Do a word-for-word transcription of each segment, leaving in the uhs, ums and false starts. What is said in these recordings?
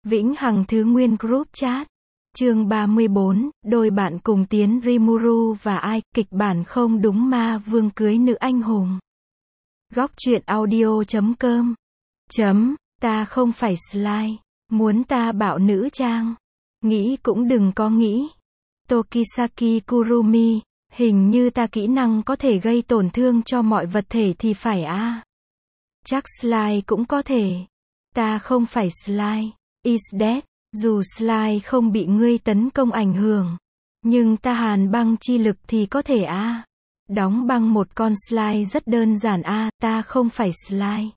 Vĩnh Hằng Thứ Nguyên Group Chat. Chương ba mươi bốn, đôi bạn cùng tiến Rimuru và ai, kịch bản không đúng ma vương cưới nữ anh hùng. Góc truyện audio chấm com. Chấm, ta không phải slide. Muốn ta bạo nữ trang. Nghĩ cũng đừng có nghĩ. Tokisaki Kurumi, hình như ta kỹ năng có thể gây tổn thương cho mọi vật thể thì phải a. À. Chắc slide cũng có thể. Ta không phải slide. Is dead. Dù slide không bị ngươi tấn công ảnh hưởng, nhưng ta hàn băng chi lực thì có thể a. À. Đóng băng một con slide rất đơn giản a, à, ta không phải slide.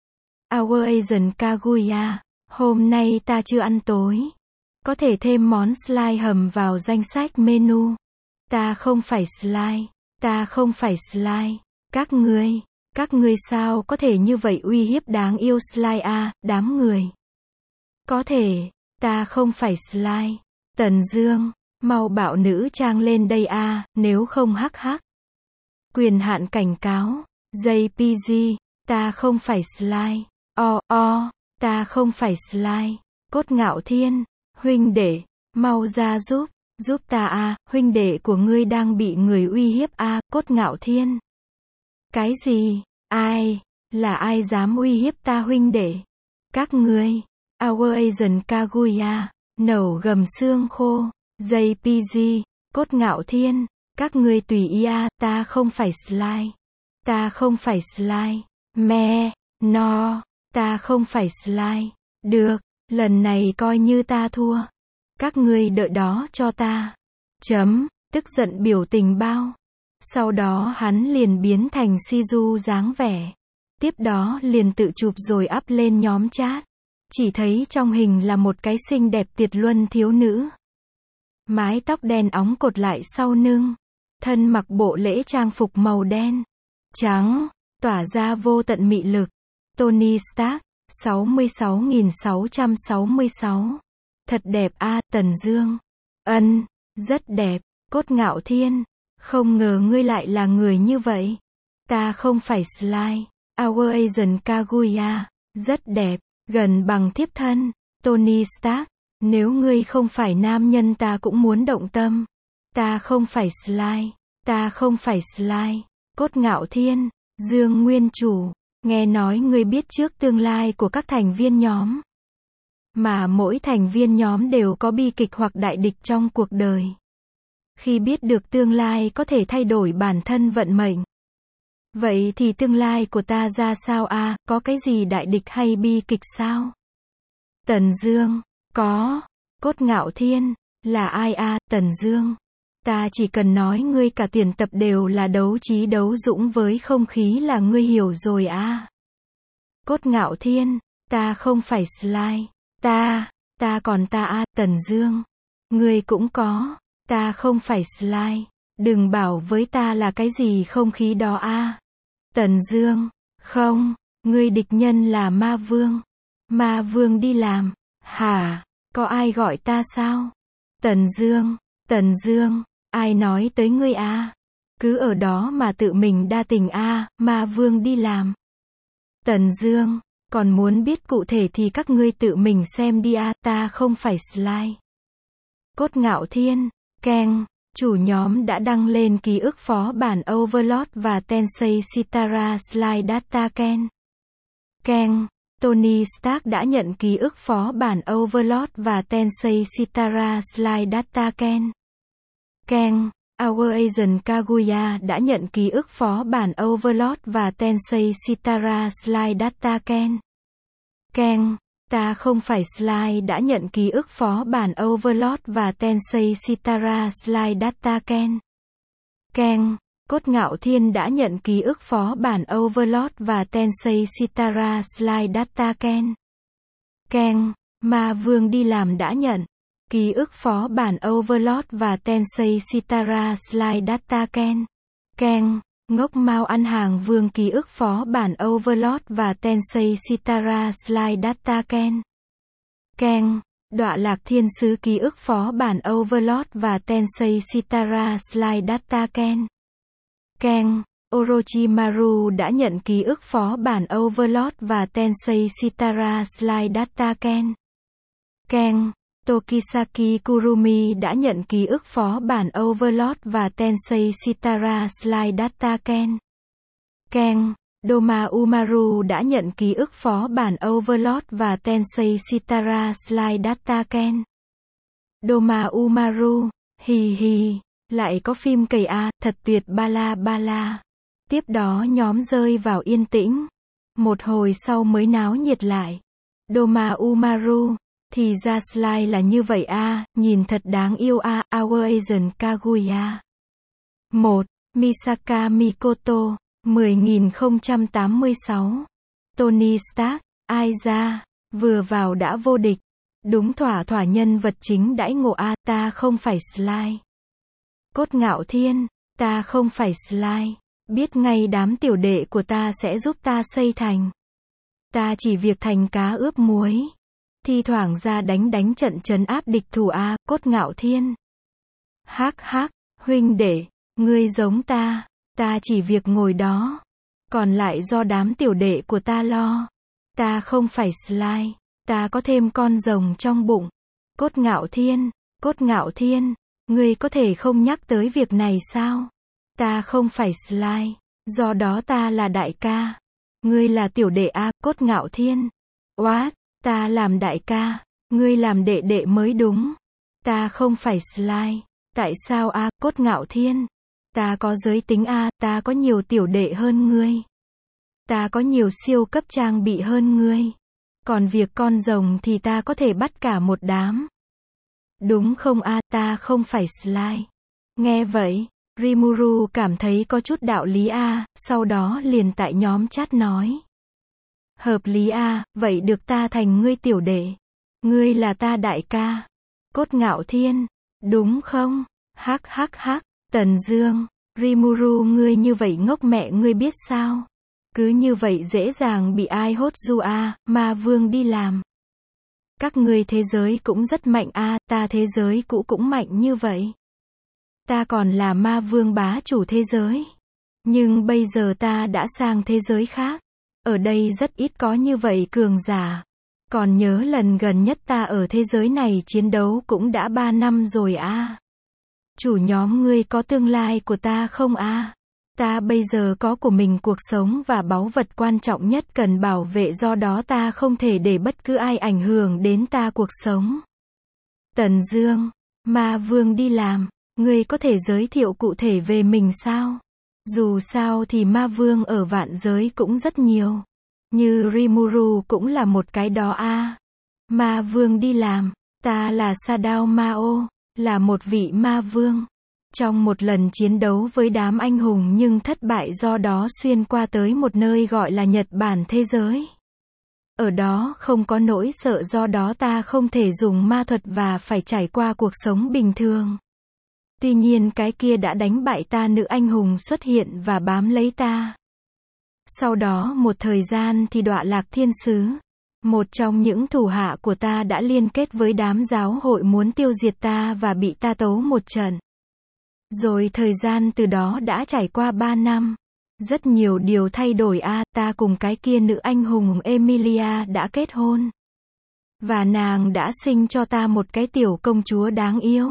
Our Asian Kaguya, hôm nay ta chưa ăn tối. Có thể thêm món slide hầm vào danh sách menu. Ta không phải slide, ta không phải slide. Các ngươi, các ngươi sao có thể như vậy uy hiếp đáng yêu slide a, à, đám người. Có thể. Ta không phải slide. Tần Dương, mau bạo nữ trang lên đây a, à, nếu không hắc hắc. Quyền hạn cảnh cáo. gi pê giê, ta không phải slide. O o, ta không phải slide. Cốt Ngạo Thiên, huynh đệ, mau ra giúp, giúp ta a, à, huynh đệ của ngươi đang bị người uy hiếp a, à, Cốt Ngạo Thiên. Cái gì? Ai? Là ai dám uy hiếp ta huynh đệ? Các ngươi. Our Asian Kaguya, nẩu gầm xương khô, gi pê giê, Cốt Ngạo Thiên, các ngươi tùy ý a, ta không phải slide. Ta không phải slide. Me, no, ta không phải slide. Được, lần này coi như ta thua. Các ngươi đợi đó cho ta. Chấm, tức giận biểu tình bao. Sau đó hắn liền biến thành Shizu dáng vẻ. Tiếp đó liền tự chụp rồi up lên nhóm chat. Chỉ thấy trong hình là một cái xinh đẹp tuyệt luân thiếu nữ. Mái tóc đen óng cột lại sau lưng. Thân mặc bộ lễ trang phục màu đen. Trắng, tỏa ra vô tận mị lực. Tony Stark, sáu mươi sáu nghìn sáu trăm sáu mươi sáu. Thật đẹp a, à, Tần Dương. Ân, rất đẹp, Cốt Ngạo Thiên. Không ngờ ngươi lại là người như vậy. Ta không phải slide. Our Asian Kaguya, rất đẹp. Gần bằng thiếp thân, Tony Stark, nếu ngươi không phải nam nhân ta cũng muốn động tâm. Ta không phải slide, ta không phải slide. Cốt Ngạo Thiên, Dương Nguyên Chủ, nghe nói ngươi biết trước tương lai của các thành viên nhóm. Mà mỗi thành viên nhóm đều có bi kịch hoặc đại địch trong cuộc đời. Khi biết được tương lai có thể thay đổi bản thân vận mệnh. Vậy thì tương lai của ta ra sao a, à, có cái gì đại địch hay bi kịch sao? Tần Dương, có. Cốt Ngạo Thiên, là ai a, à, Tần Dương? Ta chỉ cần nói ngươi cả tuyển tập đều là đấu trí đấu dũng với không khí là ngươi hiểu rồi a. À. Cốt Ngạo Thiên, ta không phải slide. Ta, ta còn ta a, à, Tần Dương. Ngươi cũng có. Ta không phải slide. Đừng bảo với ta là cái gì không khí đó a. À. Tần Dương, không, ngươi địch nhân là ma vương. Ma vương đi làm, hả, có ai gọi ta sao? Tần Dương, Tần Dương, ai nói tới ngươi a? À? Cứ ở đó mà tự mình đa tình a, à, ma vương đi làm. Tần Dương, còn muốn biết cụ thể thì các ngươi tự mình xem đi a, à, ta không phải slide. Cốt Ngạo Thiên, keng. Chủ nhóm đã đăng lên ký ức phó bản Overlord và Tensei Shitara Slide Data Ken. Ken, Tony Stark đã nhận ký ức phó bản Overlord và Tensei Shitara Slide Data Ken. Ken, Our Asian Kaguya đã nhận ký ức phó bản Overlord và Tensei Shitara Slide Data Ken. Ken, ta không phải slide đã nhận ký ức phó bản Overlord và Tensei Shitara Slide Data Ken. Ken, Cốt Ngạo Thiên đã nhận ký ức phó bản Overlord và Tensei Shitara Slide Data Ken. Ken, Ma Vương đi làm đã nhận ký ức phó bản Overlord và Tensei Shitara Slide Data Ken. Ken, Ngốc Mao ăn hàng vương ký ức phó bản Overlord và Tensei Shitara Slide Data Ken. Ken, Đọa Lạc Thiên Sứ ký ức phó bản Overlord và Tensei Shitara Slide Data Ken. Ken, Orochimaru đã nhận ký ức phó bản Overlord và Tensei Shitara Slide Data Ken. Ken, Tokisaki Kurumi đã nhận ký ức phó bản Overlord và Tensei Shitara Slide Data Ken. Ken, Doma Umaru đã nhận ký ức phó bản Overlord và Tensei Shitara Slide Data Ken. Doma Umaru, hì hì, lại có phim cày a, thật tuyệt bala bala. Tiếp đó nhóm rơi vào yên tĩnh. Một hồi sau mới náo nhiệt lại. Doma Umaru, thì ra slide là như vậy a, nhìn thật đáng yêu a, Our Asian Kaguya. một. Misaka Mikoto, mười nghìn không trăm tám mươi sáu. Tony Stark, ai ra, vừa vào đã vô địch. Đúng thỏa thỏa nhân vật chính đãi ngộ a, ta không phải slide. Cốt Ngạo Thiên, ta không phải slide. Biết ngay đám tiểu đệ của ta sẽ giúp ta xây thành. Ta chỉ việc thành cá ướp muối. Thi thoảng ra đánh đánh trận trấn áp địch thủ a, Cốt Ngạo Thiên. Hắc hắc, huynh đệ, ngươi giống ta, ta chỉ việc ngồi đó. Còn lại do đám tiểu đệ của ta lo. Ta không phải slide, ta có thêm con rồng trong bụng. Cốt Ngạo Thiên, Cốt Ngạo Thiên, ngươi có thể không nhắc tới việc này sao? Ta không phải slide, do đó ta là đại ca. Ngươi là tiểu đệ a, Cốt Ngạo Thiên. What? Ta làm đại ca, ngươi làm đệ đệ mới đúng. Ta không phải slide. Tại sao a, Cốt Ngạo Thiên? Ta có giới tính a, ta có nhiều tiểu đệ hơn ngươi. Ta có nhiều siêu cấp trang bị hơn ngươi. Còn việc con rồng thì ta có thể bắt cả một đám. Đúng không a, ta không phải slide. Nghe vậy, Rimuru cảm thấy có chút đạo lý a, sau đó liền tại nhóm chat nói. Hợp lý a, vậy được ta thành ngươi tiểu đệ. Ngươi là ta đại ca. Cốt Ngạo Thiên, đúng không? Hắc hắc hắc, Tần Dương, Rimuru ngươi như vậy ngốc mẹ ngươi biết sao? Cứ như vậy dễ dàng bị ai hốt du a, ma vương đi làm. Các ngươi thế giới cũng rất mạnh a, ta thế giới cũ cũng mạnh như vậy. Ta còn là ma vương bá chủ thế giới. Nhưng bây giờ ta đã sang thế giới khác. Ở đây rất ít có như vậy cường giả. Còn nhớ lần gần nhất ta ở thế giới này chiến đấu cũng đã ba năm rồi a. Chủ nhóm ngươi có tương lai của ta không a? Ta bây giờ có của mình cuộc sống và báu vật quan trọng nhất cần bảo vệ, do đó ta không thể để bất cứ ai ảnh hưởng đến ta cuộc sống. Tần Dương, ma vương đi làm, ngươi có thể giới thiệu cụ thể về mình sao? Dù sao thì ma vương ở vạn giới cũng rất nhiều. Như Rimuru cũng là một cái đó a. Ma vương đi làm, ta là Sadao Mao, là một vị ma vương. Trong một lần chiến đấu với đám anh hùng nhưng thất bại, do đó xuyên qua tới một nơi gọi là Nhật Bản thế giới. Ở đó không có nỗi sợ, do đó ta không thể dùng ma thuật và phải trải qua cuộc sống bình thường. Tuy nhiên cái kia đã đánh bại ta, nữ anh hùng xuất hiện và bám lấy ta. Sau đó một thời gian thì Đọa Lạc Thiên Sứ, một trong những thủ hạ của ta, đã liên kết với đám giáo hội muốn tiêu diệt ta và bị ta tấu một trận. Rồi thời gian từ đó đã trải qua ba năm. Rất nhiều điều thay đổi a, ta cùng cái kia nữ anh hùng Emilia đã kết hôn. Và nàng đã sinh cho ta một cái tiểu công chúa đáng yêu.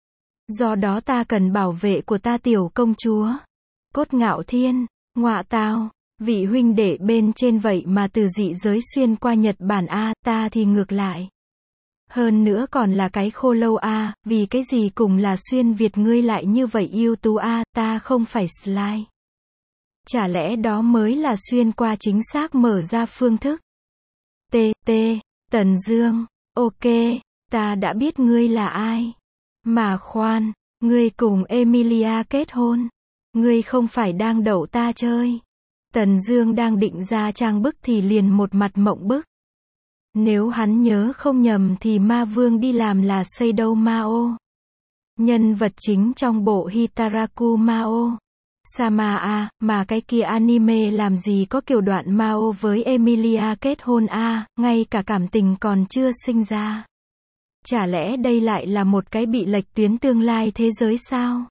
Do đó ta cần bảo vệ của ta tiểu công chúa. Cốt Ngạo Thiên, ngọa tào, vị huynh đệ bên trên vậy mà từ dị giới xuyên qua Nhật Bản a, ta thì ngược lại. Hơn nữa còn là cái khô lâu a, vì cái gì cùng là xuyên Việt ngươi lại như vậy ưu tú a, ta không phải slide. Chả lẽ đó mới là xuyên qua chính xác mở ra phương thức? T, T, Tần Dương, ok, ta đã biết ngươi là ai. Mà khoan, ngươi cùng Emilia kết hôn. Ngươi không phải đang đậu ta chơi. Tần Dương đang định ra trang bức thì liền một mặt mộng bức. Nếu hắn nhớ không nhầm thì ma vương đi làm là Seido Mao. Nhân vật chính trong bộ Hitaraku Mao. Sama a, mà cái kia anime làm gì có kiểu đoạn Mao với Emilia kết hôn a, ngay cả cảm tình còn chưa sinh ra. Chả lẽ đây lại là một cái bị lệch tuyến tương lai thế giới sao?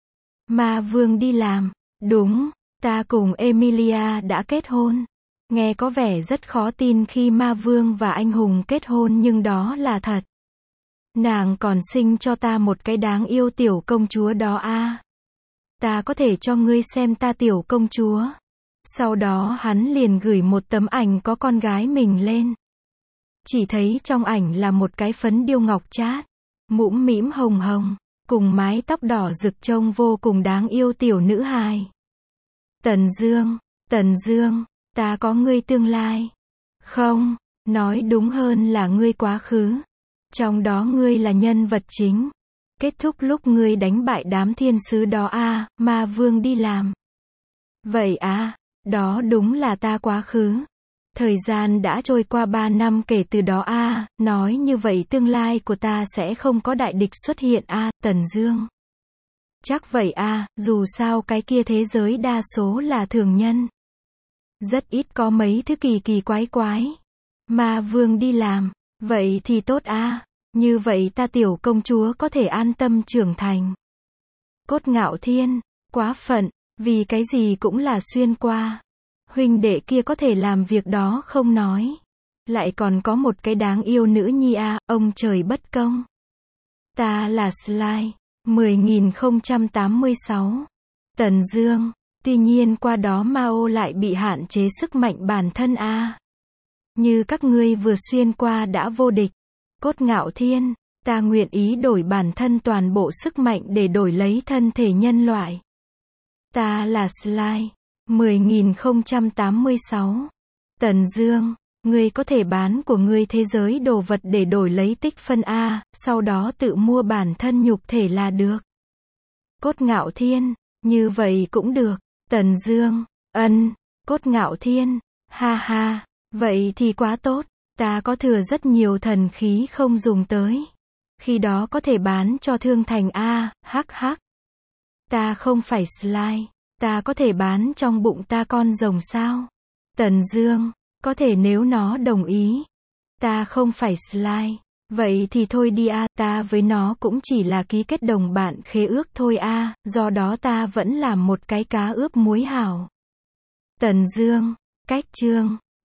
Ma vương đi làm, đúng, ta cùng Emilia đã kết hôn. Nghe có vẻ rất khó tin khi ma vương và anh hùng kết hôn nhưng đó là thật. Nàng còn sinh cho ta một cái đáng yêu tiểu công chúa đó a. Ta có thể cho ngươi xem ta tiểu công chúa. Sau đó hắn liền gửi một tấm ảnh có con gái mình lên. Chỉ thấy trong ảnh là một cái phấn điêu ngọc trát, mũm mĩm hồng hồng, cùng mái tóc đỏ rực trông vô cùng đáng yêu tiểu nữ hài. Tần Dương, Tần Dương, ta có ngươi tương lai. Không, nói đúng hơn là ngươi quá khứ. Trong đó ngươi là nhân vật chính. Kết thúc lúc ngươi đánh bại đám thiên sứ đó a, à, ma vương đi làm. Vậy à, đó đúng là ta quá khứ. Thời gian đã trôi qua ba năm kể từ đó a, à, nói như vậy tương lai của ta sẽ không có đại địch xuất hiện a, à, Tần Dương. Chắc vậy a, à, dù sao cái kia thế giới đa số là thường nhân. Rất ít có mấy thứ kỳ kỳ quái quái. Ma vương đi làm, vậy thì tốt a, à, như vậy ta tiểu công chúa có thể an tâm trưởng thành. Cốt Ngạo Thiên, quá phận, vì cái gì cũng là xuyên qua. Huynh đệ kia có thể làm việc đó không nói. Lại còn có một cái đáng yêu nữ nhi a, à, ông trời bất công. Ta là Sly, mười nghìn không trăm tám mươi sáu. Tần Dương, tuy nhiên qua đó Mao lại bị hạn chế sức mạnh bản thân a. À. Như các ngươi vừa xuyên qua đã vô địch. Cốt Ngạo Thiên, ta nguyện ý đổi bản thân toàn bộ sức mạnh để đổi lấy thân thể nhân loại. Ta là Sly, mười nghìn không trăm tám mươi sáu. Tần Dương, ngươi có thể bán của ngươi thế giới đồ vật để đổi lấy tích phân A, sau đó tự mua bản thân nhục thể là được. Cốt Ngạo Thiên, như vậy cũng được. Tần Dương, ân, Cốt Ngạo Thiên, ha ha, vậy thì quá tốt. Ta có thừa rất nhiều thần khí không dùng tới. Khi đó có thể bán cho thương thành A, hắc hắc. Ta không phải Sly, ta có thể bán trong bụng ta con rồng sao? Tần Dương, có thể nếu nó đồng ý. Ta không phải Sly, vậy thì thôi đi a, ta với nó cũng chỉ là ký kết đồng bạn khế ước thôi a, do đó ta vẫn làm một cái cá ướp muối hảo. Tần Dương, cách chương